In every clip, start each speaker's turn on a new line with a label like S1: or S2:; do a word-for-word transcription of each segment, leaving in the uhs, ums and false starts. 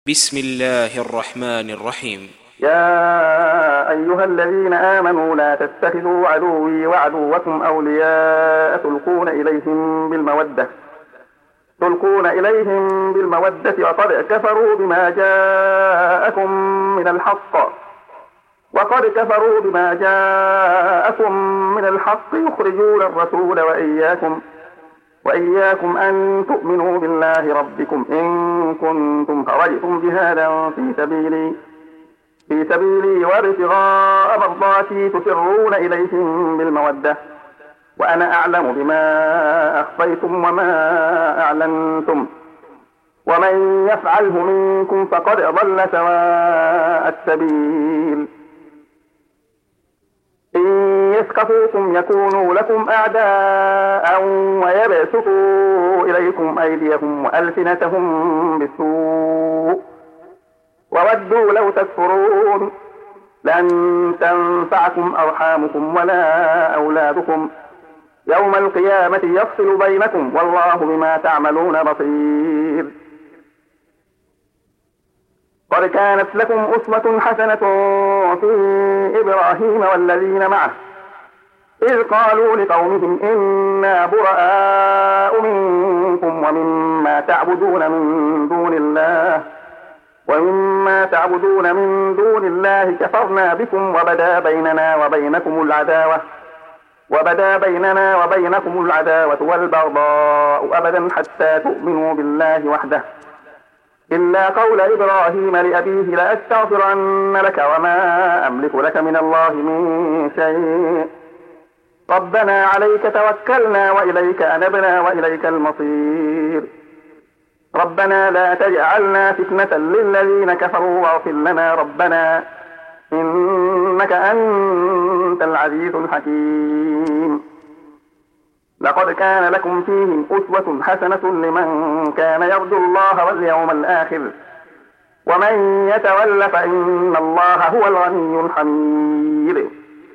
S1: بسم الله الرحمن الرحيم.
S2: يا أيها الذين آمنوا لا تتخذوا عدوي وعدوكم أولياء تلقون إليهم بالمودة تلقون إليهم بالمودة وقد كفروا بما جاءكم من الحق وقد كفروا بما جاءكم من الحق يخرجون الرسول وإياكم وإياكم أن تؤمنوا بالله ربكم إن كنتم خرجتم جهادا في سبيلي في سبيلي وابتغاء مرضاتي تسرون إليهم بالمودة وأنا أعلم بما أخفيتم وما أعلنتم ومن يفعله منكم فقد ضل سواء السبيل إن يثقفوكم يكونوا لكم أعداء ويبسطوا إليكم أيديهم وألسنتهم بالسوء وودوا لو تكفرون لن تنفعكم أرحامكم ولا أولادكم يوم القيامة يفصل بينكم والله بما تعملون بصير. قد كانت لكم أسوة حسنة في إبراهيم والذين معه إذ قالوا لقومهم إنا براء منكم ومما تعبدون من دون الله ومما تعبدون من دون الله كفرنا بكم وبدا بيننا وبينكم العداوة وبدا بيننا وبينكم العداوة والبغضاء أبدا حتى تؤمنوا بالله وحده إلا قول إبراهيم لأبيه لأستغفرن لك وما أملك لك من الله من شيء ربنا عليك توكلنا وإليك أنبنا وإليك المصير ربنا لا تجعلنا فتنة للذين كفروا واغفر لنا ربنا إنك أنت العزيز الحكيم. لقد كان لكم فيهم أسوة حسنة لمن كان يرجو الله واليوم الآخر ومن يتول فإن الله هو الغني الحميد.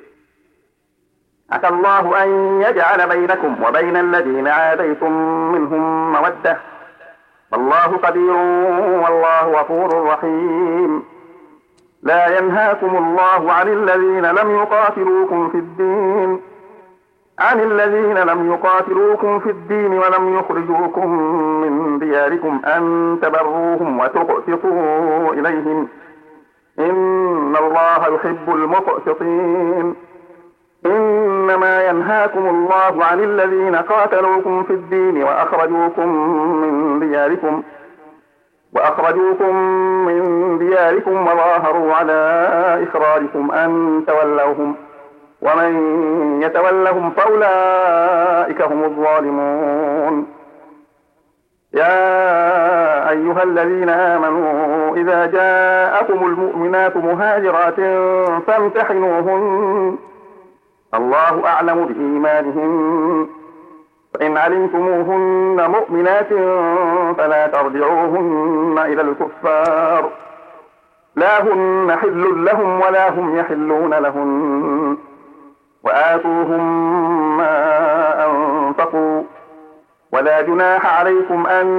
S2: عسى الله أن يجعل بينكم وبين الذين عاديتم منهم مودة والله قدير والله غفور رحيم. لا ينهاكم الله عن الذين لم يقاتلوكم في الدين عن الذين لم يقاتلوكم في الدين ولم يخرجوكم من دياركم أن تبروهم وتقسطوا إليهم إن الله يحب المقسطين. إنما ينهاكم الله عن الذين قاتلوكم في الدين وأخرجوكم من دياركم وأخرجوكم من دياركم وظاهروا على إخراجكم أن تولوهم ومن يتولهم فأولئك هم الظالمون. يا أيها الذين آمنوا إذا جاءكم المؤمنات مهاجرات فامتحنوهن الله أعلم بإيمانهن فإن علمتموهن مؤمنات فلا ترجعوهن إلى الكفار لا هن حل لهم ولا هم يحلون لهن وآتوهم ما أنفقوا ولا جناح عليكم أن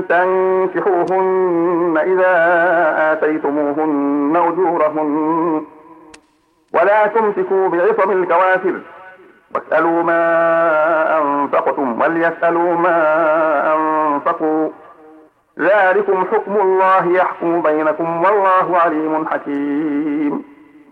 S2: تنكحوهن إذا آتيتموهن أجورهن ولا تمسكوا بعصم الكوافر واسألوا ما أنفقتم وليسألوا ما أنفقوا ذلكم حكم الله يحكم بينكم والله عليم حكيم.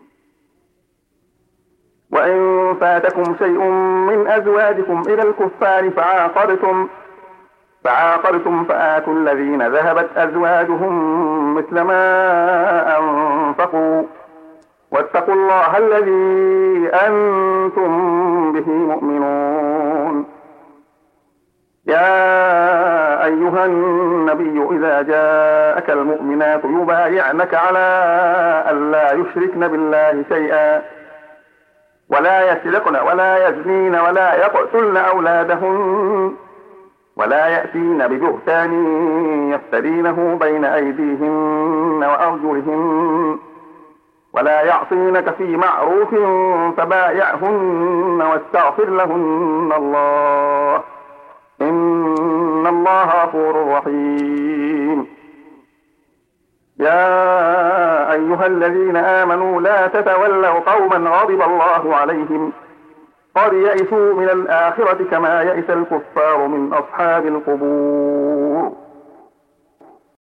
S2: وإن فاتكم شيء من أزواجكم إلى الكفار فعاقبتم فعاقبتم فآتوا الذين ذهبت أزواجهم مثل ما أنفقوا واتقوا الله الذي أنتم به مؤمنون. يا أيها النبي إذا جاءك المؤمنات يبايعنك على ألا يشركن بالله شيئا ولا يسرقن ولا يزنين ولا يقتلن أولادهن ولا يأتين ببهتان يفترينه بين أيديهن وأرجلهن ولا يعصينك في معروف فبايعهن واستغفر لهن الله إن الله غفور رحيم. يا أيها الذين آمنوا لا تتولوا قوما غضب الله عليهم قد يئسوا من الآخرة كما يئس الكفار من أصحاب القبور.